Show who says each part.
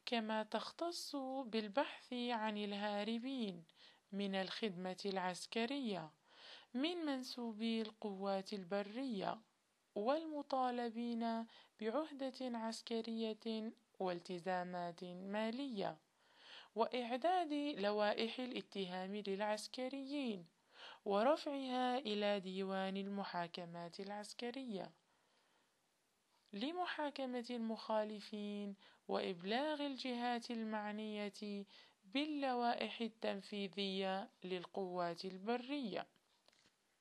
Speaker 1: كما تختص بالبحث عن الهاربين من الخدمة العسكرية من منسوبي القوات البرية والمطالبين بعهدة عسكرية والتزامات مالية، وإعداد لوائح الاتهام للعسكريين ورفعها إلى ديوان المحاكمات العسكرية لمحاكمة المخالفين وإبلاغ الجهات المعنية باللوائح التنفيذية للقوات البرية.